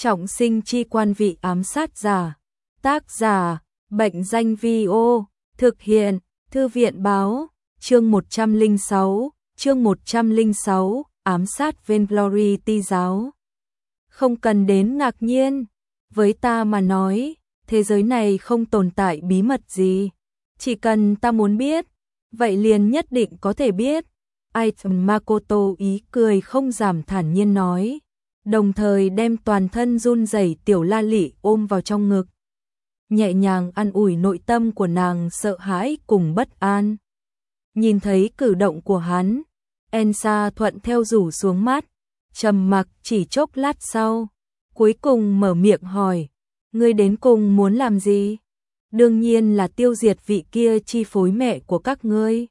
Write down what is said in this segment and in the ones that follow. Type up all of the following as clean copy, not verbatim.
Trọng sinh chi quan vị ám sát giả. Tác giả, Bệnh danh Vi-ô, thực hiện, Thư viện báo, chương 106, ám sát Vainglory ti giáo. Không cần đến ngạc nhiên, với ta mà nói, thế giới này không tồn tại bí mật gì. Chỉ cần ta muốn biết, vậy liền nhất định có thể biết. Aiton Makoto ý cười không giảm thản nhiên nói, đồng thời đem toàn thân run rẩy tiểu La Lị ôm vào trong ngực. Nhẹ nhàng an ủi nội tâm của nàng sợ hãi cùng bất an. Nhìn thấy cử động của hắn, Ensa thuận theo rủ xuống mắt, trầm mặc chỉ chốc lát sau, cuối cùng mở miệng hỏi, ngươi đến cùng muốn làm gì? Đương nhiên là tiêu diệt vị kia chi phối mẹ của các ngươi.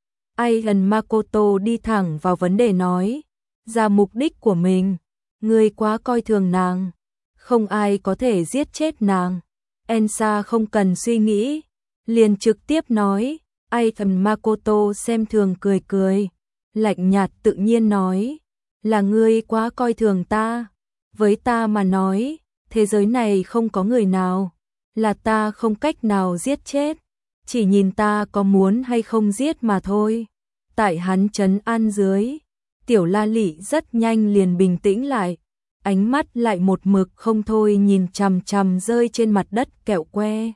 Aiton Makoto đi thẳng vào vấn đề nói, ra mục đích của mình, ngươi quá coi thường nàng, không ai có thể giết chết nàng. Ensa không cần suy nghĩ, liền trực tiếp nói. Aiton Makoto xem thường cười cười, lạnh nhạt tự nhiên nói, là ngươi quá coi thường ta. Với ta mà nói, thế giới này không có người nào là ta không cách nào giết chết, chỉ nhìn ta có muốn hay không giết mà thôi. Tại hắn trấn an dưới, tiểu La Lị rất nhanh liền bình tĩnh lại, ánh mắt lại một mực không thôi nhìn chằm chằm rơi trên mặt đất kẹo que.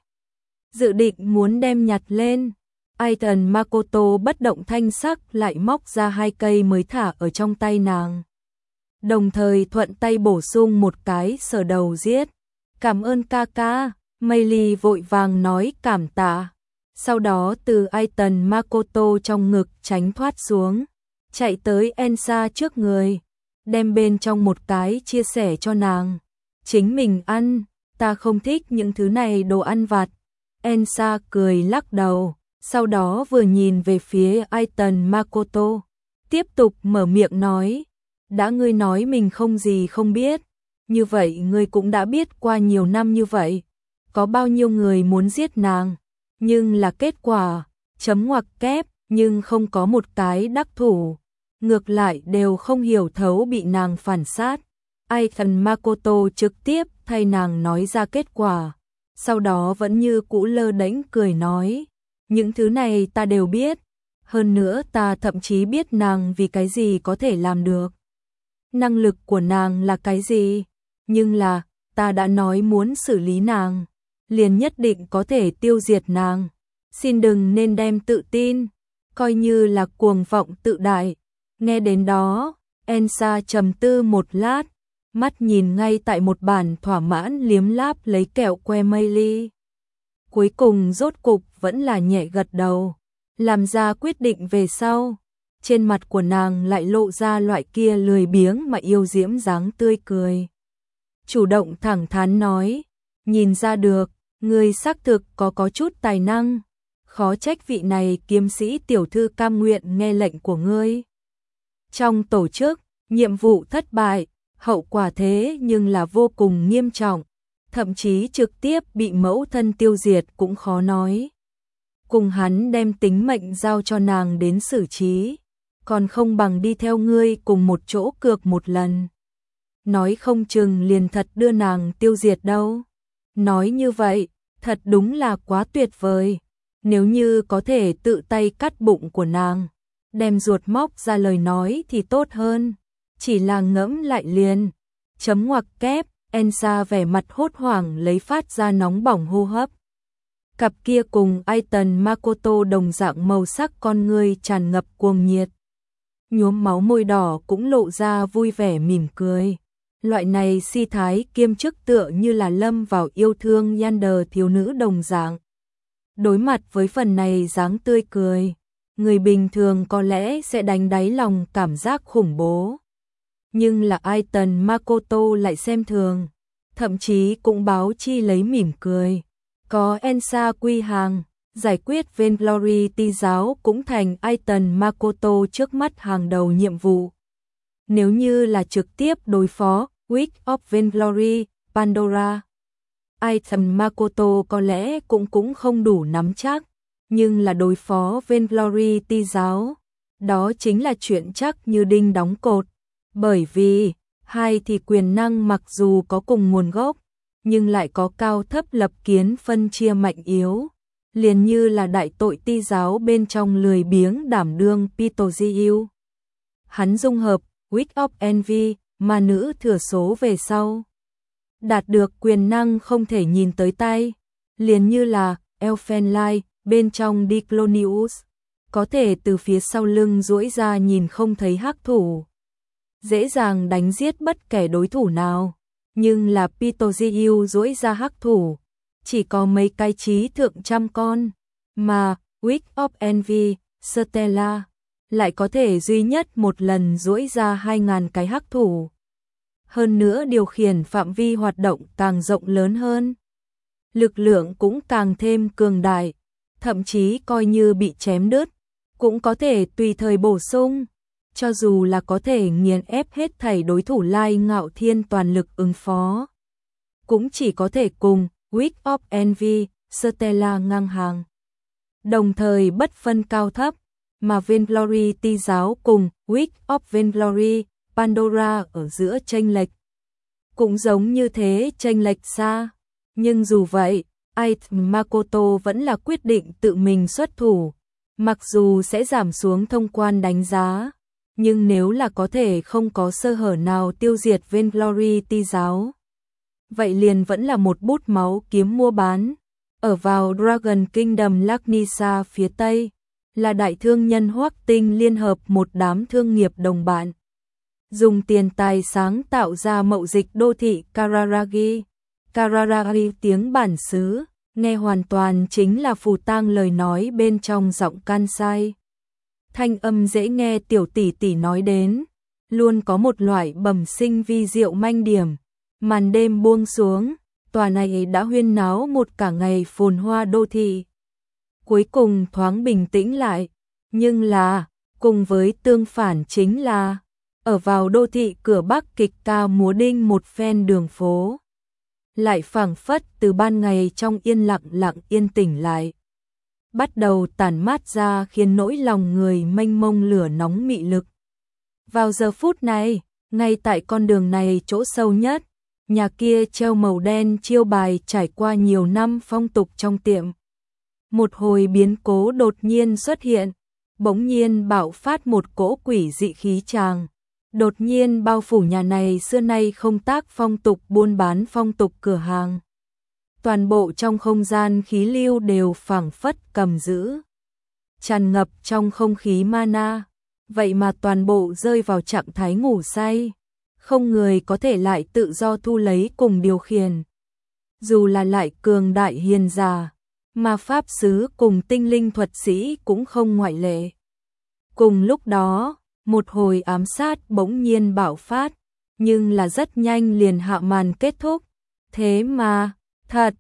Dự định muốn đem nhặt lên, Aiton Makoto bất động thanh sắc lại móc ra 2 cây mới thả ở trong tay nàng. Đồng thời thuận tay bổ sung một cái sờ đầu giết. Cảm ơn ca ca, Meili vội vàng nói cảm tạ. Sau đó từ Aiton Makoto trong ngực tránh thoát xuống, chạy tới Ensa trước người, đem bên trong một cái chia sẻ cho nàng. Chính mình ăn, ta không thích những thứ này đồ ăn vặt. Ensa cười lắc đầu, sau đó vừa nhìn về phía Aiton Makoto, tiếp tục mở miệng nói, đã ngươi nói mình không gì không biết, như vậy ngươi cũng đã biết qua nhiều năm như vậy, có bao nhiêu người muốn giết nàng, nhưng là kết quả, chấm ngoặc kép, nhưng không có một cái đắc thủ, ngược lại đều không hiểu thấu bị nàng phản sát. Aiton Makoto trực tiếp thay nàng nói ra kết quả, sau đó vẫn như cũ lơ đễnh cười nói, những thứ này ta đều biết, hơn nữa ta thậm chí biết nàng vì cái gì có thể làm được. Năng lực của nàng là cái gì, nhưng là, ta đã nói muốn xử lý nàng, liền nhất định có thể tiêu diệt nàng. Xin đừng nên đem tự tin, coi như là cuồng vọng tự đại. Nghe đến đó, Ensa trầm tư một lát, mắt nhìn ngay tại một bản thỏa mãn liếm láp lấy kẹo que Meili. Cuối cùng rốt cục vẫn là nhẹ gật đầu, làm ra quyết định về sau. Trên mặt của nàng lại lộ ra loại kia lười biếng mà yêu diễm dáng tươi cười. Chủ động thẳng thắn nói, nhìn ra được, ngươi xác thực có chút tài năng, khó trách vị này kiếm sĩ tiểu thư cam nguyện nghe lệnh của ngươi. Trong tổ chức, nhiệm vụ thất bại, hậu quả thế nhưng là vô cùng nghiêm trọng, thậm chí trực tiếp bị mẫu thân tiêu diệt cũng khó nói. Cùng hắn đem tính mệnh giao cho nàng đến xử trí, còn không bằng đi theo ngươi cùng một chỗ cược một lần. Nói không chừng liền thật đưa nàng tiêu diệt đâu. Nói như vậy, thật đúng là quá tuyệt vời. Nếu như có thể tự tay cắt bụng của nàng, đem ruột móc ra lời nói thì tốt hơn. Chỉ là ngẫm lại liền. Chấm ngoặc kép, Ensa vẻ mặt hốt hoảng lấy phát ra nóng bỏng hô hấp. Cặp kia cùng Aiton Makoto đồng dạng màu sắc con ngươi tràn ngập cuồng nhiệt. Nhuốm máu môi đỏ cũng lộ ra vui vẻ mỉm cười. Loại này si thái kiêm chức tựa như là lâm vào yêu thương Yander thiếu nữ đồng dạng. Đối mặt với phần này dáng tươi cười, người bình thường có lẽ sẽ đánh đáy lòng cảm giác khủng bố. Nhưng là Aiton Makoto lại xem thường, thậm chí cũng báo chi lấy mỉm cười. Có Ensa quy hàng, giải quyết Vainglory ti giáo cũng thành Aiton Makoto trước mắt hàng đầu nhiệm vụ. Nếu như là trực tiếp đối phó Witch of Vainglory, Pandora, Aiton Makoto có lẽ cũng không đủ nắm chắc, nhưng là đối phó Vainglory ti giáo, đó chính là chuyện chắc như đinh đóng cột, bởi vì Hai thì quyền năng mặc dù có cùng nguồn gốc, nhưng lại có cao thấp lập kiến phân chia mạnh yếu, liền như là đại tội ti giáo bên trong lười biếng đảm đương Pitoziu. Hắn dung hợp Witch of Envy, ma nữ thừa số về sau, đạt được quyền năng không thể nhìn tới tay, liền như là Elfenlight bên trong Diclonius, có thể từ phía sau lưng duỗi ra nhìn không thấy hắc thủ, dễ dàng đánh giết bất kể đối thủ nào, nhưng là Pitoziu duỗi ra hắc thủ, chỉ có mấy cái trí thượng trăm con, mà Witch of Envy, Stella, lại có thể duy nhất một lần duỗi ra 2000 cái hắc thủ. Hơn nữa điều khiển phạm vi hoạt động càng rộng lớn hơn, lực lượng cũng càng thêm cường đại, thậm chí coi như bị chém đứt, cũng có thể tùy thời bổ sung, cho dù là có thể nghiền ép hết thảy đối thủ Lai Ngạo Thiên toàn lực ứng phó, cũng chỉ có thể cùng Witch of Envy, Stella ngang hàng. Đồng thời bất phân cao thấp, mà Vainglory ti giáo cùng Witch of Vainglory, Pandora ở giữa chênh lệch. Cũng giống như thế chênh lệch xa, nhưng dù vậy, Aith Makoto vẫn là quyết định tự mình xuất thủ, mặc dù sẽ giảm xuống thông quan đánh giá, nhưng nếu là có thể không có sơ hở nào tiêu diệt Vainglory ti giáo, vậy liền vẫn là một bút máu kiếm mua bán. Ở vào Dragon Kingdom Laknisa phía Tây, là đại thương nhân Hoắc Tinh liên hợp một đám thương nghiệp đồng bạn, dùng tiền tài sáng tạo ra mậu dịch đô thị Kararagi. Kararagi tiếng bản xứ, nghe hoàn toàn chính là phù tang lời nói bên trong giọng Kansai. Thanh âm dễ nghe tiểu tỷ tỷ nói đến, luôn có một loại bẩm sinh vi diệu manh điểm. Màn đêm buông xuống, tòa này đã huyên náo một cả ngày phồn hoa đô thị, cuối cùng thoáng bình tĩnh lại, nhưng là, cùng với tương phản chính là, ở vào đô thị cửa Bắc kịch ca múa đinh một phen đường phố, lại phảng phất từ ban ngày trong yên lặng yên tĩnh lại, bắt đầu tản mát ra khiến nỗi lòng người mênh mông lửa nóng mị lực. Vào giờ phút này, ngay tại con đường này chỗ sâu nhất, nhà kia treo màu đen chiêu bài trải qua nhiều năm phong tục trong tiệm. Một hồi biến cố đột nhiên xuất hiện, bỗng nhiên bạo phát một cỗ quỷ dị khí tràng, đột nhiên bao phủ nhà này xưa nay không tác phong tục buôn bán phong tục cửa hàng. Toàn bộ trong không gian khí lưu đều phảng phất cầm giữ, tràn ngập trong không khí mana, vậy mà toàn bộ rơi vào trạng thái ngủ say, không người có thể lại tự do thu lấy cùng điều khiển. Dù là lại cường đại hiền giả, mà pháp sứ cùng tinh linh thuật sĩ cũng không ngoại lệ. Cùng lúc đó, một hồi ám sát bỗng nhiên bạo phát, nhưng là rất nhanh liền hạ màn kết thúc. Thế mà, thật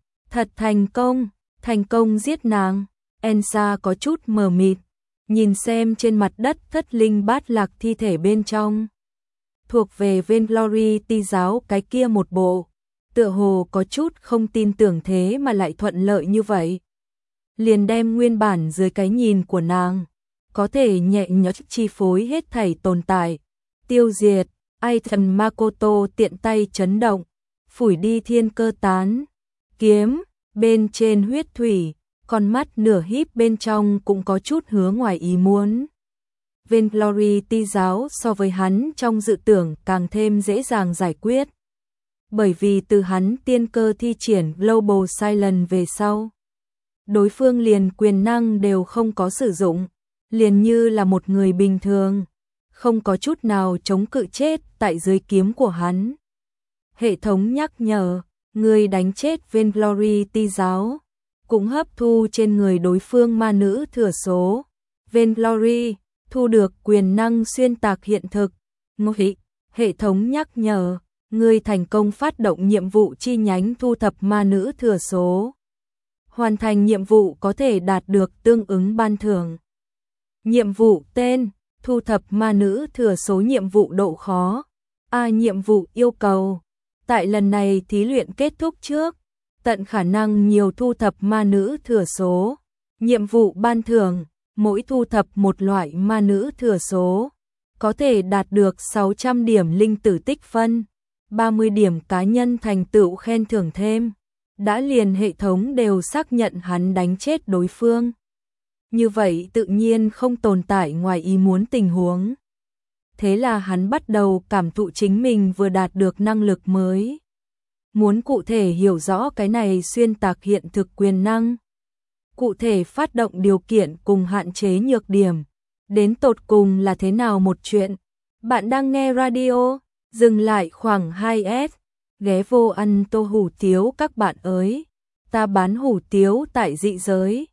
thành công giết nàng. Ensa có chút mờ mịt, nhìn xem trên mặt đất thất linh bát lạc thi thể bên trong. Thuộc về Vainglory ti giáo cái kia một bộ, tựa hồ có chút không tin tưởng thế mà lại thuận lợi như vậy. Liền đem nguyên bản dưới cái nhìn của nàng, có thể nhẹ nhõm chi phối hết thảy tồn tại, tiêu diệt. Aithan Makoto tiện tay chấn động, phủi đi thiên cơ tán kiếm, bên trên huyết thủy, con mắt nửa híp bên trong cũng có chút hứa ngoài ý muốn. Vainglory ti giáo so với hắn trong dự tưởng càng thêm dễ dàng giải quyết. Bởi vì từ hắn tiên cơ thi triển Global Silence về sau, đối phương liền quyền năng đều không có sử dụng, liền như là một người bình thường, không có chút nào chống cự chết tại dưới kiếm của hắn. Hệ thống nhắc nhở, người đánh chết Vainglory ti giáo, cũng hấp thu trên người đối phương ma nữ thừa số. Vainglory thu được quyền năng xuyên tạc hiện thực. Hệ thống nhắc nhở, người thành công phát động nhiệm vụ chi nhánh thu thập ma nữ thừa số. Hoàn thành nhiệm vụ có thể đạt được tương ứng ban thưởng. Nhiệm vụ tên, thu thập ma nữ thừa số. Nhiệm vụ độ khó. Nhiệm vụ yêu cầu, tại lần này thí luyện kết thúc trước, tận khả năng nhiều thu thập ma nữ thừa số. Nhiệm vụ ban thưởng, mỗi thu thập một loại ma nữ thừa số, có thể đạt được 600 điểm linh tử tích phân, 30 điểm cá nhân thành tựu khen thưởng thêm, đã liền hệ thống đều xác nhận hắn đánh chết đối phương. Như vậy tự nhiên không tồn tại ngoài ý muốn tình huống. Thế là hắn bắt đầu cảm thụ chính mình vừa đạt được năng lực mới. Muốn cụ thể hiểu rõ cái này xuyên tạc hiện thực quyền năng. Cụ thể phát động điều kiện cùng hạn chế nhược điểm. Đến tột cùng là thế nào một chuyện? Bạn đang nghe radio, dừng lại khoảng 2S, ghé vô ăn tô hủ tiếu các bạn ơi. Ta bán hủ tiếu tại dị giới.